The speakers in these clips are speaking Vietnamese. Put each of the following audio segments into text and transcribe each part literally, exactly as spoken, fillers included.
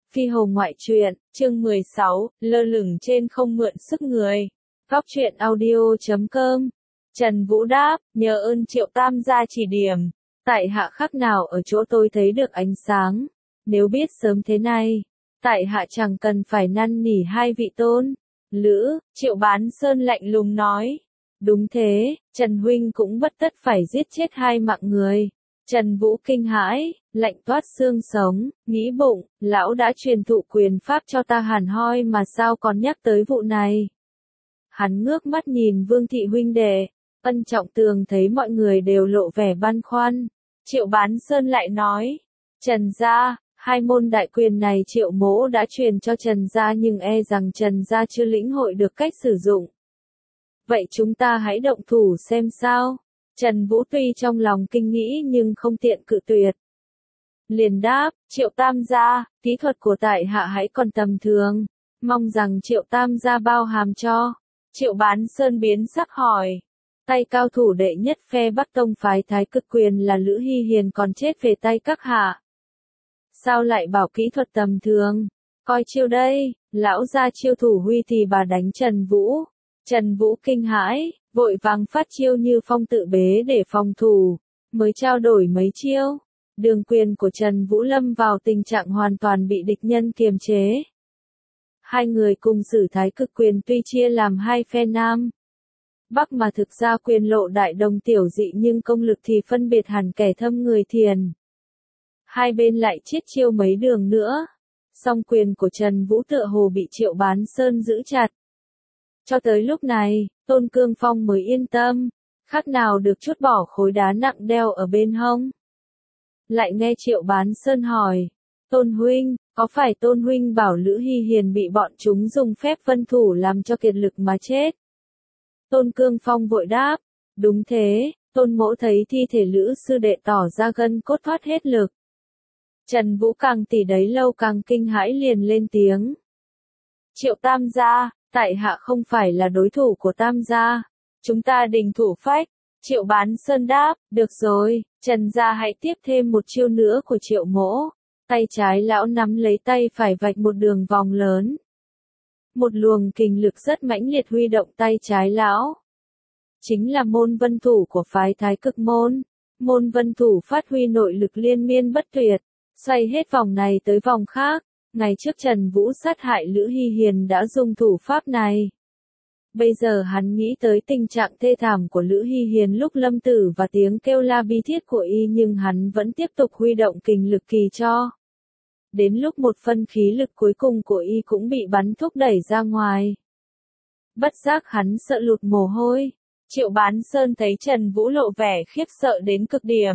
Phi Hồ Ngoại truyện, chương mười sáu, lơ lửng trên không mượn sức người. Góc truyện audio chấm com. Trần Vũ đáp, nhờ ơn Triệu Tam gia chỉ điểm. Tại hạ khác nào ở chỗ tôi thấy được ánh sáng. Nếu biết sớm thế này, tại hạ chẳng cần phải năn nỉ hai vị tôn. Lữ, Triệu Bán Sơn lạnh lùng nói. Đúng thế, Trần Huynh cũng bất tất phải giết chết hai mạng người. Trần Vũ kinh hãi, lạnh toát xương sống, nghĩ bụng, lão đã truyền thụ quyền pháp cho ta hẳn hoi mà sao còn nhắc tới vụ này. Hắn ngước mắt nhìn Vương thị huynh đệ, Ân Trọng Tường thấy mọi người đều lộ vẻ băn khoăn. Triệu Bán Sơn lại nói, Trần gia, hai môn đại quyền này Triệu mỗ đã truyền cho Trần gia nhưng e rằng Trần gia chưa lĩnh hội được cách sử dụng. Vậy chúng ta hãy động thủ xem sao. Trần Vũ tuy trong lòng kinh nghĩ nhưng không tiện cự tuyệt. Liền đáp, Triệu Tam gia, kỹ thuật của tại hạ hãy còn tầm thường, mong rằng Triệu Tam gia bao hàm cho. Triệu Bán Sơn biến sắc hỏi, tay cao thủ đệ nhất phe Bắc Tông phái Thái Cực Quyền là Lữ Hy Hiền còn chết về tay các hạ. Sao lại bảo kỹ thuật tầm thường, coi chiêu đây, lão ra chiêu thủ huy thì bà đánh Trần Vũ. Trần Vũ kinh hãi, vội vàng phát chiêu như phong tự bế để phòng thủ, mới trao đổi mấy chiêu. Đường quyền của Trần Vũ lâm vào tình trạng hoàn toàn bị địch nhân kiềm chế. Hai người cùng sử Thái Cực Quyền tuy chia làm hai phe Nam Bắc mà thực ra quyền lộ đại đồng tiểu dị nhưng công lực thì phân biệt hẳn kẻ thâm người thiền. Hai bên lại chiết chiêu mấy đường nữa, song quyền của Trần Vũ tựa hồ bị Triệu Bán Sơn giữ chặt. Cho tới lúc này, Tôn Cương Phong mới yên tâm, khác nào được trút bỏ khối đá nặng đeo ở bên hông. Lại nghe Triệu Bán Sơn hỏi, Tôn Huynh, có phải Tôn Huynh bảo Lữ Hy Hiền bị bọn chúng dùng phép vân thủ làm cho kiệt lực mà chết? Tôn Cương Phong vội đáp, đúng thế, Tôn mỗ thấy thi thể Lữ sư đệ tỏ ra gân cốt thoát hết lực. Trần Vũ càng tỉ đấy lâu càng kinh hãi liền lên tiếng. Triệu Tam gia, tại hạ không phải là đối thủ của Tam gia, chúng ta đình thủ phách. Triệu Bán Sơn đáp, được rồi, Trần gia hãy tiếp thêm một chiêu nữa của Triệu mỗ. Tay trái lão nắm lấy tay phải vạch một đường vòng lớn. Một luồng kình lực rất mãnh liệt huy động tay trái lão. Chính là môn vân thủ của phái Thái Cực môn. Môn vân thủ phát huy nội lực liên miên bất tuyệt, xoay hết vòng này tới vòng khác. Ngày trước Trần Vũ sát hại Lữ Hy Hiền đã dùng thủ pháp này. Bây giờ hắn nghĩ tới tình trạng thê thảm của Lữ Hy Hiền lúc lâm tử và tiếng kêu la bi thiết của y nhưng hắn vẫn tiếp tục huy động kình lực kỳ cho. Đến lúc một phân khí lực cuối cùng của y cũng bị bắn thúc đẩy ra ngoài. Bất giác hắn sợ lụt mồ hôi. Triệu Bán Sơn thấy Trần Vũ lộ vẻ khiếp sợ đến cực điểm.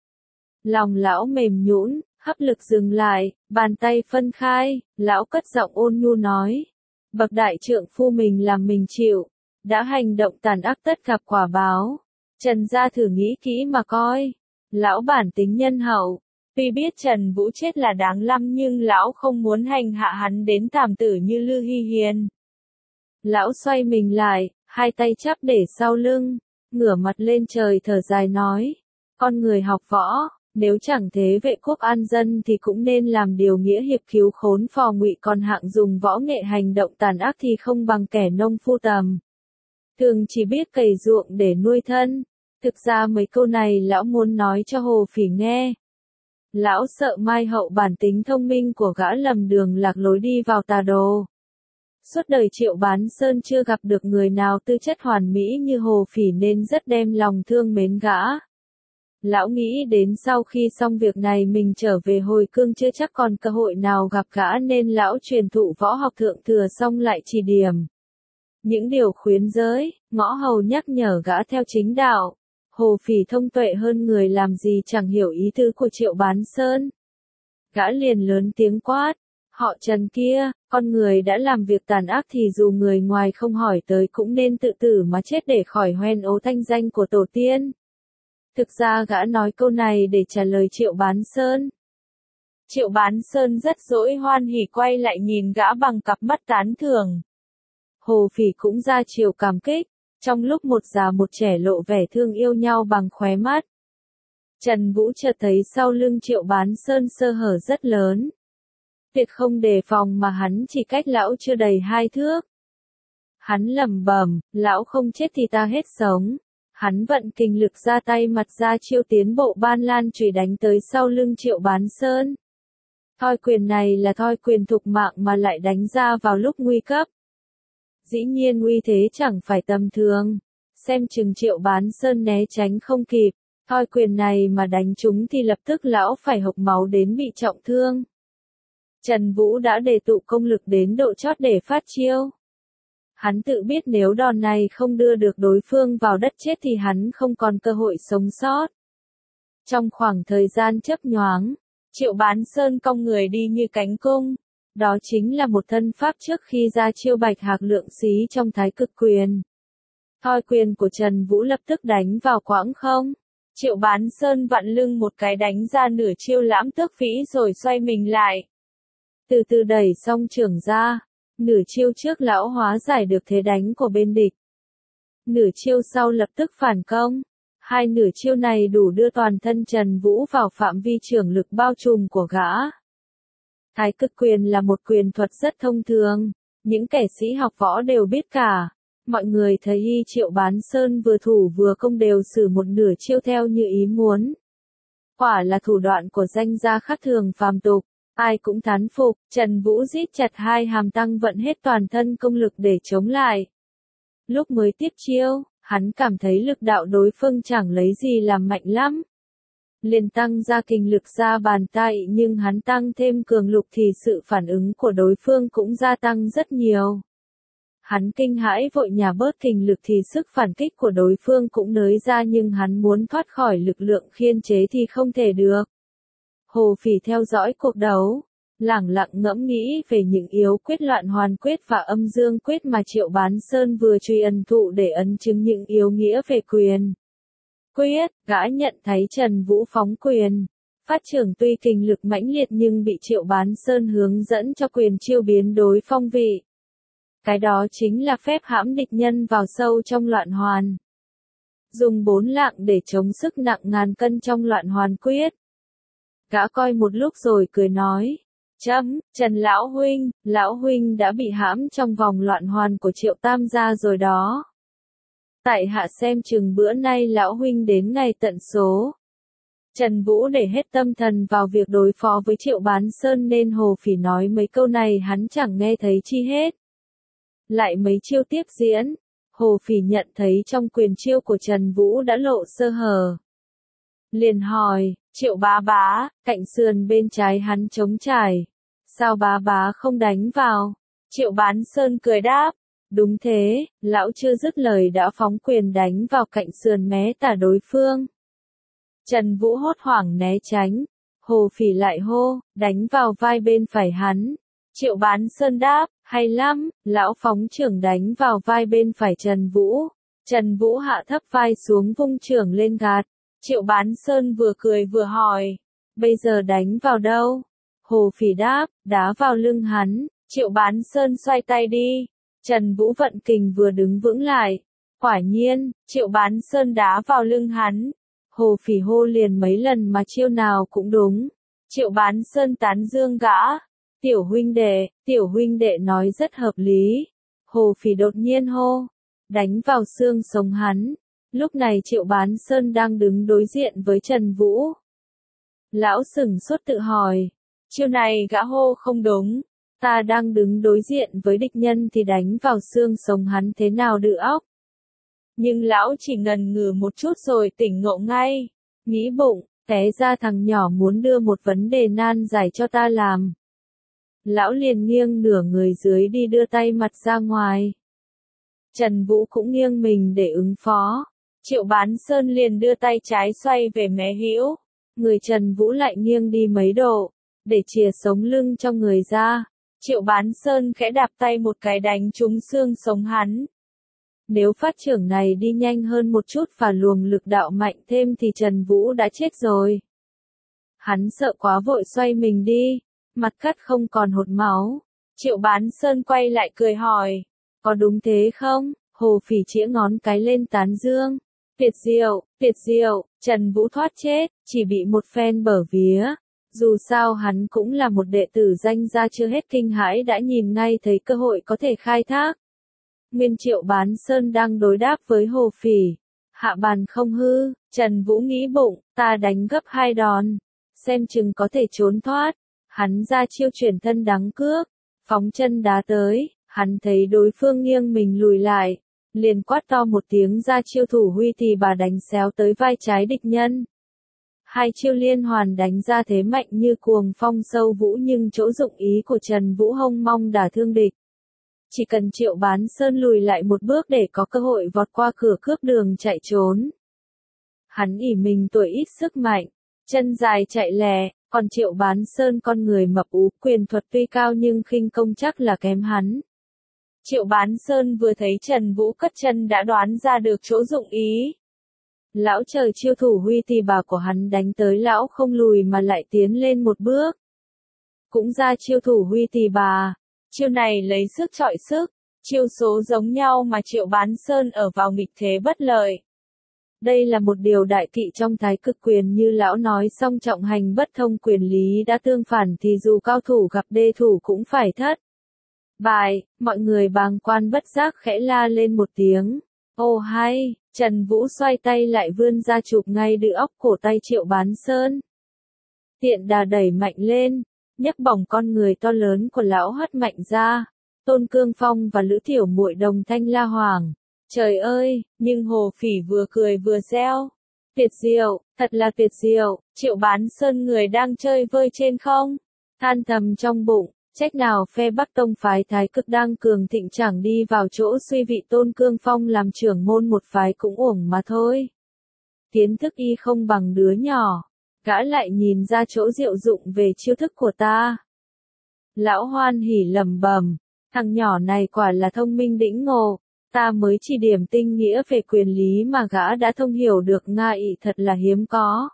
Lòng lão mềm nhũn, hấp lực dừng lại, bàn tay phân khai, lão cất giọng ôn nhu nói. Bậc đại trượng phu mình làm mình chịu, đã hành động tàn ác tất gặp quả báo. Trần gia thử nghĩ kỹ mà coi. Lão bản tính nhân hậu, tuy biết Trần Vũ chết là đáng lắm nhưng lão không muốn hành hạ hắn đến thảm tử như Lữ Hy Hiền. Lão xoay mình lại, hai tay chắp để sau lưng, ngửa mặt lên trời thở dài nói. Con người học võ, nếu chẳng thế vệ quốc an dân thì cũng nên làm điều nghĩa hiệp cứu khốn phò ngụy, còn hạng dùng võ nghệ hành động tàn ác thì không bằng kẻ nông phu tầm thường chỉ biết cày ruộng để nuôi thân. Thực ra mấy câu này lão muốn nói cho Hồ Phỉ nghe. Lão sợ mai hậu bản tính thông minh của gã lầm đường lạc lối đi vào tà đồ. Suốt đời Triệu Bán Sơn chưa gặp được người nào tư chất hoàn mỹ như Hồ Phỉ nên rất đem lòng thương mến gã. Lão nghĩ đến sau khi xong việc này mình trở về hồi cương chưa chắc còn cơ hội nào gặp gã nên lão truyền thụ võ học thượng thừa xong lại chỉ điểm những điều khuyến giới, ngõ hầu nhắc nhở gã theo chính đạo. Hồ Phỉ thông tuệ hơn người làm gì chẳng hiểu ý tứ của Triệu Bán Sơn. Gã liền lớn tiếng quát, họ Trần kia, con người đã làm việc tàn ác thì dù người ngoài không hỏi tới cũng nên tự tử mà chết để khỏi hoen ố thanh danh của tổ tiên. Thực ra gã nói câu này để trả lời Triệu Bán Sơn. Triệu Bán Sơn rất dỗi hoan hỉ quay lại nhìn gã bằng cặp mắt tán thưởng. Hồ Phỉ cũng ra chiều cảm kích, trong lúc một già một trẻ lộ vẻ thương yêu nhau bằng khóe mắt. Trần Vũ chợt thấy sau lưng Triệu Bán Sơn sơ hở rất lớn. Tuyệt không đề phòng mà hắn chỉ cách lão chưa đầy hai thước. Hắn lẩm bẩm, lão không chết thì ta hết sống. Hắn vận kinh lực ra tay mặt ra chiêu tiến bộ ban lan chùy đánh tới sau lưng Triệu Bán Sơn. Thoi quyền này là thoi quyền thục mạng mà lại đánh ra vào lúc nguy cấp. Dĩ nhiên uy thế chẳng phải tầm thường. Xem chừng Triệu Bán Sơn né tránh không kịp. Thoi quyền này mà đánh trúng thì lập tức lão phải hộc máu đến bị trọng thương. Trần Vũ đã đề tụ công lực đến độ chót để phát chiêu. Hắn tự biết nếu đòn này không đưa được đối phương vào đất chết thì hắn không còn cơ hội sống sót. Trong khoảng thời gian chớp nhoáng, Triệu Bán Sơn cong người đi như cánh cung. Đó chính là một thân pháp trước khi ra chiêu bạch hạc lượng xí trong thái cực quyền. Thoi quyền của Trần Vũ lập tức đánh vào quãng không. Triệu Bán Sơn vặn lưng một cái đánh ra nửa chiêu lãm tước vĩ rồi xoay mình lại. Từ từ đẩy song trưởng ra. Nửa chiêu trước lão hóa giải được thế đánh của bên địch. Nửa chiêu sau lập tức phản công. Hai nửa chiêu này đủ đưa toàn thân Trần Vũ vào phạm vi trưởng lực bao trùm của gã. Thái cực quyền là một quyền thuật rất thông thường. Những kẻ sĩ học võ đều biết cả. Mọi người thấy y Triệu Bán Sơn vừa thủ vừa công đều sử một nửa chiêu theo như ý muốn. Quả là thủ đoạn của danh gia khác thường phàm tục. Ai cũng thán phục, Trần Vũ rít chặt hai hàm răng vận hết toàn thân công lực để chống lại. Lúc mới tiếp chiêu, hắn cảm thấy lực đạo đối phương chẳng lấy gì làm mạnh lắm. Liền tăng ra kinh lực ra bàn tay nhưng hắn tăng thêm cường lực thì sự phản ứng của đối phương cũng gia tăng rất nhiều. Hắn kinh hãi vội nhả bớt kinh lực thì sức phản kích của đối phương cũng nới ra nhưng hắn muốn thoát khỏi lực lượng khiên chế thì không thể được. Hồ Phỉ theo dõi cuộc đấu, lẳng lặng ngẫm nghĩ về những yếu quyết loạn hoàn quyết và âm dương quyết mà Triệu Bán Sơn vừa truy ân thụ để ấn chứng những yếu nghĩa về quyền. Quyết, gã nhận thấy Trần Vũ phóng quyền. Phát trưởng tuy kinh lực mãnh liệt nhưng bị Triệu Bán Sơn hướng dẫn cho quyền chiêu biến đối phong vị. Cái đó chính là phép hãm địch nhân vào sâu trong loạn hoàn. Dùng bốn lạng để chống sức nặng ngàn cân trong loạn hoàn quyết. Gã coi một lúc rồi cười nói. Chấm, Trần Lão Huynh, Lão Huynh đã bị hãm trong vòng loạn hoàn của Triệu Tam gia rồi đó. Tại hạ xem chừng bữa nay Lão Huynh đến ngày tận số. Trần Vũ để hết tâm thần vào việc đối phó với Triệu Bán Sơn nên Hồ Phỉ nói mấy câu này hắn chẳng nghe thấy chi hết. Lại mấy chiêu tiếp diễn, Hồ Phỉ nhận thấy trong quyền chiêu của Trần Vũ đã lộ sơ hở. Liền hỏi, Triệu bá bá, cạnh sườn bên trái hắn trống trải. Sao bá bá không đánh vào? Triệu Bán Sơn cười đáp. Đúng thế, lão chưa dứt lời đã phóng quyền đánh vào cạnh sườn mé tả đối phương. Trần Vũ hốt hoảng né tránh. Hồ Phỉ lại hô, đánh vào vai bên phải hắn. Triệu Bán Sơn đáp, hay lắm, lão phóng trưởng đánh vào vai bên phải Trần Vũ. Trần Vũ hạ thấp vai xuống vung trưởng lên gạt. Triệu Bán Sơn vừa cười vừa hỏi, bây giờ đánh vào đâu? Hồ Phỉ đáp, đá vào lưng hắn. Triệu Bán Sơn xoay tay đi. Trần Vũ vận kình vừa đứng vững lại. Quả nhiên, Triệu Bán Sơn đá vào lưng hắn. Hồ Phỉ hô liền mấy lần mà chiêu nào cũng đúng. Triệu Bán Sơn tán dương gã. Tiểu huynh đệ, tiểu huynh đệ nói rất hợp lý. Hồ Phỉ đột nhiên hô, đánh vào xương sống hắn. Lúc này Triệu Bán Sơn đang đứng đối diện với Trần Vũ. Lão sửng sốt tự hỏi, chiêu này gã hô không đúng. Ta đang đứng đối diện với địch nhân thì đánh vào xương sống hắn thế nào được óc. Nhưng lão chỉ ngần ngừ một chút rồi tỉnh ngộ ngay. Nghĩ bụng, té ra thằng nhỏ muốn đưa một vấn đề nan giải cho ta làm. Lão liền nghiêng nửa người dưới đi đưa tay mặt ra ngoài. Trần Vũ cũng nghiêng mình để ứng phó. Triệu Bán Sơn liền đưa tay trái xoay về mé hữu. Người Trần Vũ lại nghiêng đi mấy độ, để chìa sống lưng cho người ra. Triệu Bán Sơn khẽ đạp tay một cái đánh trúng xương sống hắn. Nếu phát trưởng này đi nhanh hơn một chút và luồng lực đạo mạnh thêm thì Trần Vũ đã chết rồi. Hắn sợ quá vội xoay mình đi, mặt cắt không còn hột máu. Triệu Bán Sơn quay lại cười hỏi, có đúng thế không? Hồ Phỉ chĩa ngón cái lên tán dương. Tuyệt diệu, tuyệt diệu, Trần Vũ thoát chết, chỉ bị một phen bở vía. Dù sao hắn cũng là một đệ tử danh gia, chưa hết kinh hãi đã nhìn ngay thấy cơ hội có thể khai thác. Nguyên Triệu Bán Sơn đang đối đáp với Hồ Phỉ. Hạ bàn không hư, Trần Vũ nghĩ bụng, ta đánh gấp hai đòn. Xem chừng có thể trốn thoát. Hắn ra chiêu chuyển thân đắng cước. Phóng chân đá tới, hắn thấy đối phương nghiêng mình lùi lại. Liền quát to một tiếng ra chiêu thủ huy tỳ bà đánh xéo tới vai trái địch nhân. Hai chiêu liên hoàn đánh ra thế mạnh như cuồng phong sâu vũ, nhưng chỗ dụng ý của Trần Vũ hông mong đả thương địch. Chỉ cần Triệu Bán Sơn lùi lại một bước để có cơ hội vọt qua cửa cướp đường chạy trốn. Hắn ỷ mình tuổi ít sức mạnh, chân dài chạy lè, còn Triệu Bán Sơn con người mập ú, quyền thuật tuy cao nhưng khinh công chắc là kém hắn. Triệu Bán Sơn vừa thấy Trần Vũ cất chân đã đoán ra được chỗ dụng ý. Lão chờ chiêu thủ huy tỳ bà của hắn đánh tới, lão không lùi mà lại tiến lên một bước. Cũng ra chiêu thủ huy tỳ bà. Chiêu này lấy sức chọi sức, chiêu số giống nhau mà Triệu Bán Sơn ở vào nghịch thế bất lợi. Đây là một điều đại kỵ trong thái cực quyền, như lão nói song trọng hành bất thông, quyền lý đã tương phản thì dù cao thủ gặp đê thủ cũng phải thất bại. Mọi người bàng quan bất giác khẽ la lên một tiếng. Ô hay, Trần Vũ xoay tay lại vươn ra chụp ngay đự óc cổ tay Triệu Bán Sơn. Tiện đà đẩy mạnh lên, nhấc bổng con người to lớn của lão hất mạnh ra. Tôn Cương Phong và Lữ Tiểu Muội đồng thanh la hoàng. Trời ơi, nhưng Hồ Phỉ vừa cười vừa reo. Tuyệt diệu, thật là tuyệt diệu, Triệu Bán Sơn người đang chơi vơi trên không. Than thầm trong bụng, trách nào phe Bắc Tông phái thái cực đang cường thịnh chẳng đi vào chỗ suy vị Tôn Cương Phong làm trưởng môn một phái cũng uổng mà thôi. Kiến thức y không bằng đứa nhỏ. Gã lại nhìn ra chỗ diệu dụng về chiêu thức của ta. Lão hoan hỉ lẩm bẩm, thằng nhỏ này quả là thông minh đĩnh ngộ, ta mới chỉ điểm tinh nghĩa về quyền lý mà gã đã thông hiểu được, nga ị thật là hiếm có.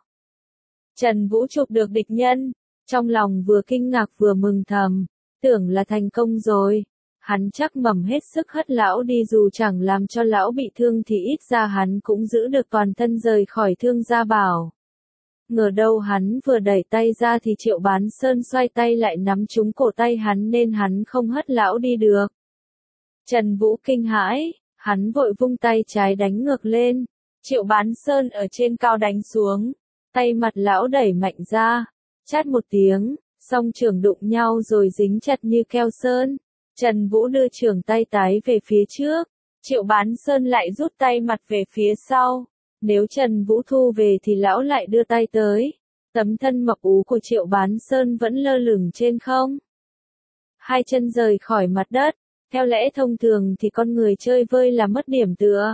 Trần Vũ chụp được địch nhân, trong lòng vừa kinh ngạc vừa mừng thầm, tưởng là thành công rồi. Hắn chắc mẩm hết sức hất lão đi, dù chẳng làm cho lão bị thương thì ít ra hắn cũng giữ được toàn thân rời khỏi Thương Gia Bảo. Ngờ đâu hắn vừa đẩy tay ra thì Triệu Bán Sơn xoay tay lại nắm trúng cổ tay hắn nên hắn không hất lão đi được. Trần Vũ kinh hãi, hắn vội vung tay trái đánh ngược lên. Triệu Bán Sơn ở trên cao đánh xuống, tay mặt lão đẩy mạnh ra, chát một tiếng, song trưởng đụng nhau rồi dính chặt như keo sơn. Trần Vũ đưa trưởng tay tái về phía trước, Triệu Bán Sơn lại rút tay mặt về phía sau. Nếu Trần Vũ thu về thì lão lại đưa tay tới. Tấm thân mập ú của Triệu Bán Sơn vẫn lơ lửng trên không. Hai chân rời khỏi mặt đất. Theo lẽ thông thường thì con người chơi vơi là mất điểm tựa,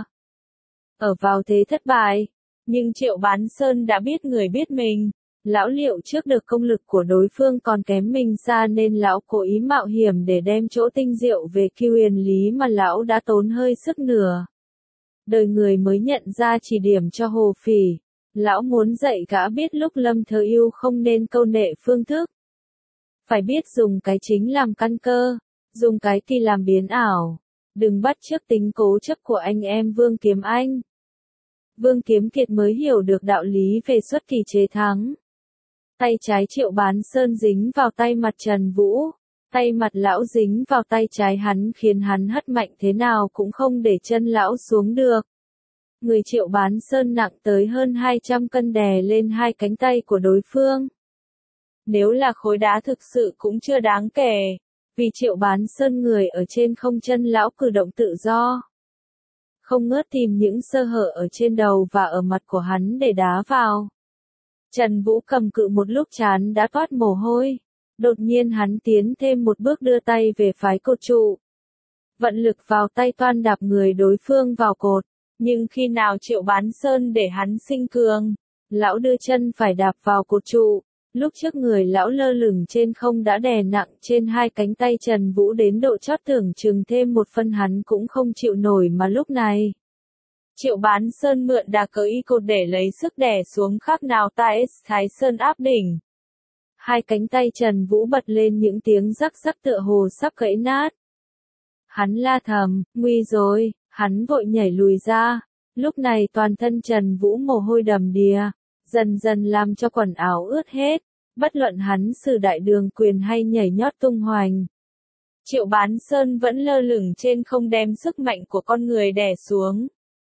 ở vào thế thất bại. Nhưng Triệu Bán Sơn đã biết người biết mình. Lão liệu trước được công lực của đối phương còn kém mình xa nên lão cố ý mạo hiểm để đem chỗ tinh diệu về kiêu huyền lý mà lão đã tốn hơi sức nửa đời người mới nhận ra chỉ điểm cho Hồ Phỉ. Lão muốn dạy gã biết lúc lâm thơ yêu không nên câu nệ phương thức. Phải biết dùng cái chính làm căn cơ, dùng cái kỳ làm biến ảo. Đừng bắt chước tính cố chấp của anh em Vương Kiếm Anh. Vương Kiếm Kiệt mới hiểu được đạo lý về xuất kỳ chế thắng. Tay trái Triệu Bán Sơn dính vào tay mặt Trần Vũ. Tay mặt lão dính vào tay trái hắn khiến hắn hất mạnh thế nào cũng không để chân lão xuống được. Người Triệu Bán Sơn nặng tới hơn hai trăm cân đè lên hai cánh tay của đối phương. Nếu là khối đá thực sự cũng chưa đáng kể, vì Triệu Bán Sơn người ở trên không, chân lão cử động tự do. Không ngớt tìm những sơ hở ở trên đầu và ở mặt của hắn để đá vào. Trần Vũ cầm cự một lúc chán đã toát mồ hôi. Đột nhiên hắn tiến thêm một bước đưa tay về phái cột trụ. Vận lực vào tay toan đạp người đối phương vào cột. Nhưng khi nào Triệu Bán Sơn để hắn sinh cường, lão đưa chân phải đạp vào cột trụ. Lúc trước người lão lơ lửng trên không đã đè nặng trên hai cánh tay Trần Vũ đến độ chót tưởng chừng thêm một phân hắn cũng không chịu nổi, mà lúc này Triệu Bán Sơn mượn đà cờ y cột để lấy sức đè xuống, khác nào tai Thái Sơn áp đỉnh. Hai cánh tay Trần Vũ bật lên những tiếng rắc rắc tựa hồ sắp gãy nát. Hắn la thầm, nguy rồi, hắn vội nhảy lùi ra. Lúc này toàn thân Trần Vũ mồ hôi đầm đìa, dần dần làm cho quần áo ướt hết. Bất luận hắn sử đại đường quyền hay nhảy nhót tung hoành. Triệu Bán Sơn vẫn lơ lửng trên không đem sức mạnh của con người đè xuống.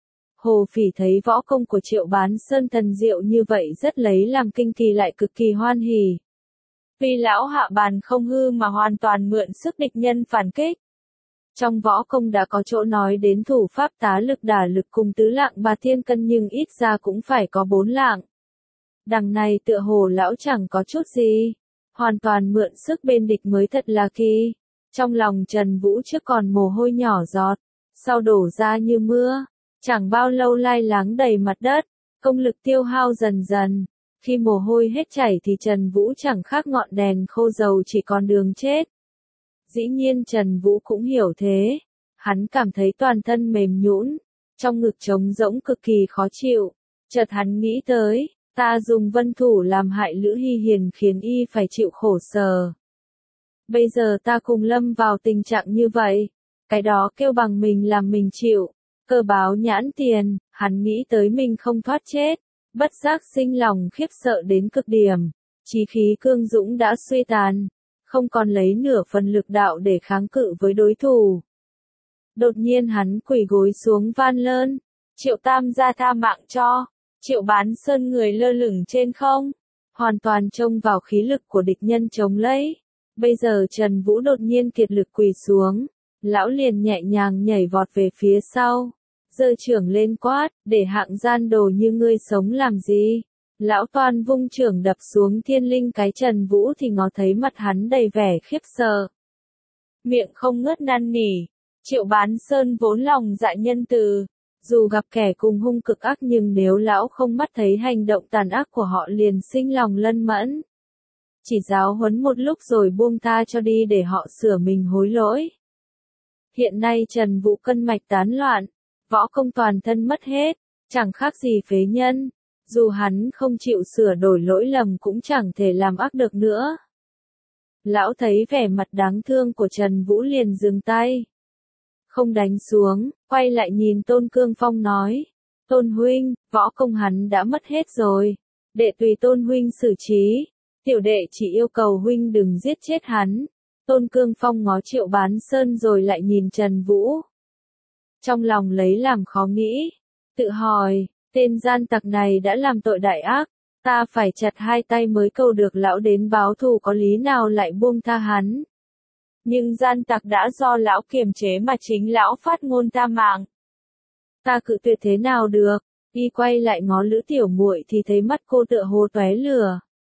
Hồ Phỉ thấy võ công của Triệu Bán Sơn thần diệu như vậy rất lấy làm kinh kỳ lại cực kỳ hoan hỉ. Vì lão hạ bàn không hư mà hoàn toàn mượn sức địch nhân phản kích. Trong võ công đã có chỗ nói đến thủ pháp tá lực đả lực cùng tứ lạng bà thiên cân nhưng ít ra cũng phải có bốn lạng. Đằng này tựa hồ lão chẳng có chút gì. Hoàn toàn mượn sức bên địch mới thật là kỳ. Trong lòng Trần Vũ trước còn mồ hôi nhỏ giọt, sau đổ ra như mưa. Chẳng bao lâu lai láng đầy mặt đất, công lực tiêu hao dần dần. Khi mồ hôi hết chảy thì Trần Vũ chẳng khác ngọn đèn khô dầu chỉ còn đường chết. Dĩ nhiên Trần Vũ cũng hiểu thế. Hắn cảm thấy toàn thân mềm nhũn, trong ngực trống rỗng cực kỳ khó chịu. Chợt hắn nghĩ tới, ta dùng vân thủ làm hại Lữ Hy Hiền khiến y phải chịu khổ sở. Bây giờ ta cùng lâm vào tình trạng như vậy, cái đó kêu bằng mình làm mình chịu. Cơ báo nhãn tiền, hắn nghĩ tới mình không thoát chết, bất giác sinh lòng khiếp sợ đến cực điểm. Chí khí cương dũng đã suy tàn, không còn lấy nửa phần lực đạo để kháng cự với đối thủ. Đột nhiên hắn quỳ gối xuống van lơn, Triệu Tam gia tha mạng cho. Triệu Bán Sơn người lơ lửng trên không, hoàn toàn trông vào khí lực của địch nhân chống lấy. Bây giờ Trần Vũ đột nhiên kiệt lực quỳ xuống, lão liền nhẹ nhàng nhảy vọt về phía sau, giơ chưởng lên quát, để hạng gian đồ như ngươi sống làm gì? Lão toan vung chưởng đập xuống thiên linh cái Trần Vũ thì ngó thấy mặt hắn đầy vẻ khiếp sợ. Miệng không ngớt năn nỉ, Triệu Bán Sơn vốn lòng dạ nhân từ, dù gặp kẻ cùng hung cực ác nhưng nếu lão không mắt thấy hành động tàn ác của họ liền sinh lòng lân mẫn. Chỉ giáo huấn một lúc rồi buông tha cho đi để họ sửa mình hối lỗi. Hiện nay Trần Vũ cân mạch tán loạn, võ công toàn thân mất hết, chẳng khác gì phế nhân. Dù hắn không chịu sửa đổi lỗi lầm cũng chẳng thể làm ác được nữa. Lão thấy vẻ mặt đáng thương của Trần Vũ liền dừng tay. Không đánh xuống, quay lại nhìn Tôn Cương Phong nói. Tôn huynh, võ công hắn đã mất hết rồi. Đệ tùy Tôn huynh xử trí. Tiểu đệ chỉ yêu cầu huynh đừng giết chết hắn. Tôn Cương Phong ngó Triệu Bán Sơn rồi lại nhìn Trần Vũ. Trong lòng lấy làm khó nghĩ. Tự hỏi, tên gian tặc này đã làm tội đại ác. Ta phải chặt hai tay mới câu được lão đến báo thù, có lý nào lại buông tha hắn. Nhưng gian tặc đã do lão kiềm chế mà chính lão phát ngôn tha mạng. Ta cự tuyệt thế nào được? Y quay lại ngó Lữ Tiểu Muội thì thấy mắt cô tựa hồ tóe lửa.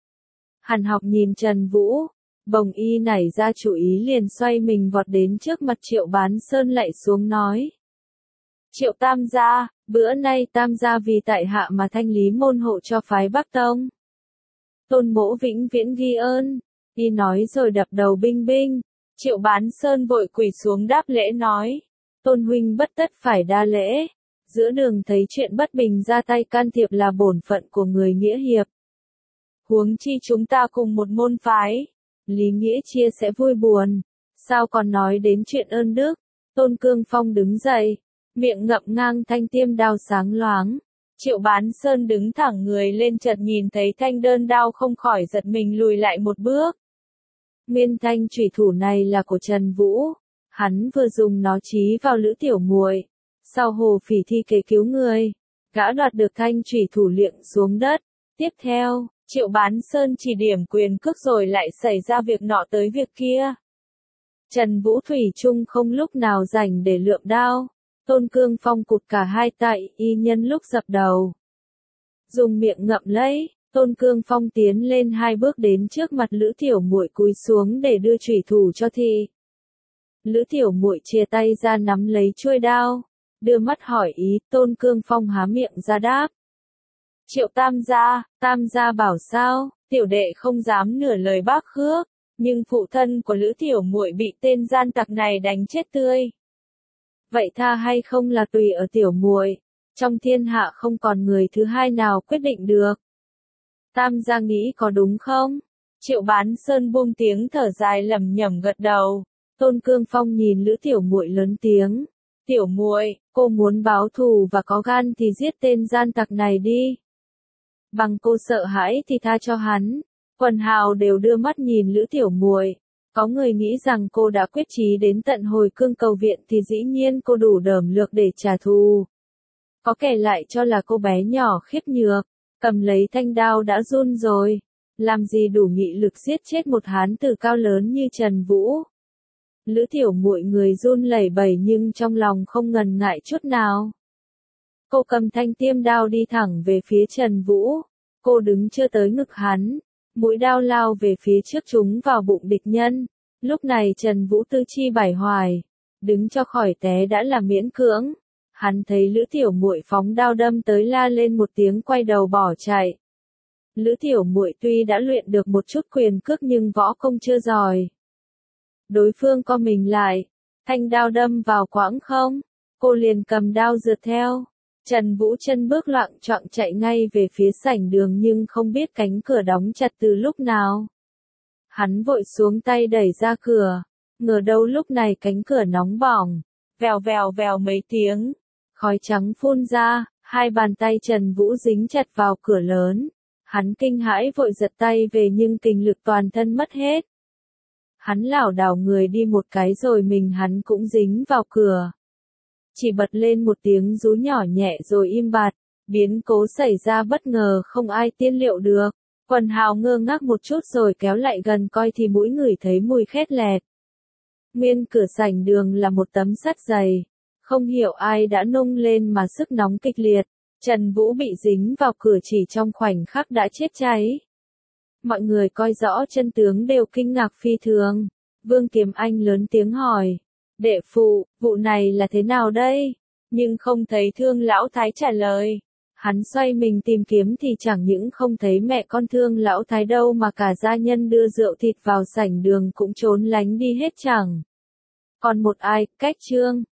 Hàn Học nhìn Trần Vũ, bồng y nảy ra chủ ý liền xoay mình vọt đến trước mặt Triệu Bán Sơn lạy xuống nói. Triệu Tam gia, bữa nay Tam gia vì tại hạ mà thanh lý môn hộ cho phái Bắc Tông. Tôn mỗ vĩnh viễn ghi ơn. Y nói rồi đập đầu binh binh. Triệu Bán Sơn vội quỳ xuống đáp lễ nói. Tôn huynh bất tất phải đa lễ. Giữa đường thấy chuyện bất bình ra tay can thiệp là bổn phận của người nghĩa hiệp. Huống chi chúng ta cùng một môn phái. Lý nghĩa chia sẽ vui buồn. Sao còn nói đến chuyện ơn đức. Tôn Cương Phong đứng dậy. Miệng ngậm ngang thanh tiêm đao sáng loáng. Triệu Bán Sơn đứng thẳng người lên chợt nhìn thấy thanh đơn đao không khỏi giật mình lùi lại một bước. Nguyên thanh chủy thủ này là của Trần Vũ. Hắn vừa dùng nó chí vào Lữ Tiểu Muội. Sau Hồ Phỉ thi kế cứu người, gã đoạt được thanh chủy thủ liệng xuống đất. Tiếp theo, Triệu Bán Sơn chỉ điểm quyền cước rồi lại xảy ra việc nọ tới việc kia. Trần Vũ thủy chung không lúc nào rảnh để lượm đao. Tôn Cương Phong cụt cả hai tay y nhân lúc dập đầu. Dùng miệng ngậm lấy, Tôn Cương Phong tiến lên hai bước đến trước mặt Lữ Tiểu Muội cúi xuống để đưa chủy thủ cho thi. Lữ Tiểu Muội chia tay ra nắm lấy chuôi đao, đưa mắt hỏi ý. Tôn Cương Phong há miệng ra đáp. Triệu Tam gia, Tam gia bảo sao, tiểu đệ không dám nửa lời bác khước, nhưng phụ thân của Lữ Tiểu Muội bị tên gian tặc này đánh chết tươi. Vậy tha hay không là tùy ở Tiểu Muội, trong thiên hạ không còn người thứ hai nào quyết định được. Tam gia nghĩ có đúng không? Triệu Bán Sơn buông tiếng thở dài lẩm nhẩm gật đầu. Tôn Cương Phong nhìn Lữ Tiểu Muội lớn tiếng. Tiểu Muội, cô muốn báo thù và có gan thì giết tên gian tặc này đi. Bằng cô sợ hãi thì tha cho hắn. Quần hào đều đưa mắt nhìn Lữ Tiểu Muội. Có người nghĩ rằng cô đã quyết chí đến tận hồi cương cầu viện thì dĩ nhiên cô đủ đởm lược để trả thù. Có kẻ lại cho là cô bé nhỏ khiếp nhược, cầm lấy thanh đao đã run rồi, làm gì đủ nghị lực giết chết một hán tử cao lớn như Trần Vũ. Lữ Tiểu Muội người run lẩy bẩy nhưng trong lòng không ngần ngại chút nào. Cô cầm thanh tiêm đao đi thẳng về phía Trần Vũ. Cô đứng chưa tới ngực hắn, mũi đao lao về phía trước trúng vào bụng địch nhân. Lúc này Trần Vũ tư chi bảy hoài, đứng cho khỏi té đã là miễn cưỡng. Hắn thấy Lữ Tiểu Muội phóng đao đâm tới la lên một tiếng quay đầu bỏ chạy. Lữ Tiểu Muội tuy đã luyện được một chút quyền cước nhưng võ công chưa giỏi. Đối phương co mình lại, thanh đao đâm vào quãng không, cô liền cầm đao rượt theo. Trần Vũ chân bước loạng choạng chạy ngay về phía sảnh đường nhưng không biết cánh cửa đóng chặt từ lúc nào. Hắn vội xuống tay đẩy ra cửa, ngờ đâu lúc này cánh cửa nóng bỏng, vèo vèo vèo mấy tiếng, khói trắng phun ra, hai bàn tay Trần Vũ dính chặt vào cửa lớn. Hắn kinh hãi vội giật tay về nhưng kình lực toàn thân mất hết. Hắn lảo đảo người đi một cái rồi mình hắn cũng dính vào cửa. Chỉ bật lên một tiếng rú nhỏ nhẹ rồi im bặt, biến cố xảy ra bất ngờ không ai tiên liệu được. Quần hào ngơ ngác một chút rồi kéo lại gần coi thì mũi người thấy mùi khét lẹt. Nguyên cửa sảnh đường là một tấm sắt dày, không hiểu ai đã nung lên mà sức nóng kịch liệt. Trần Vũ bị dính vào cửa chỉ trong khoảnh khắc đã chết cháy. Mọi người coi rõ chân tướng đều kinh ngạc phi thường. Vương Kiếm Anh lớn tiếng hỏi, đệ phụ, vụ này là thế nào đây? Nhưng không thấy Thương Lão Thái trả lời. Hắn xoay mình tìm kiếm thì chẳng những không thấy mẹ con Thương Lão Thái đâu mà cả gia nhân đưa rượu thịt vào sảnh đường cũng trốn lánh đi hết chẳng. Còn một ai, Cách Trương.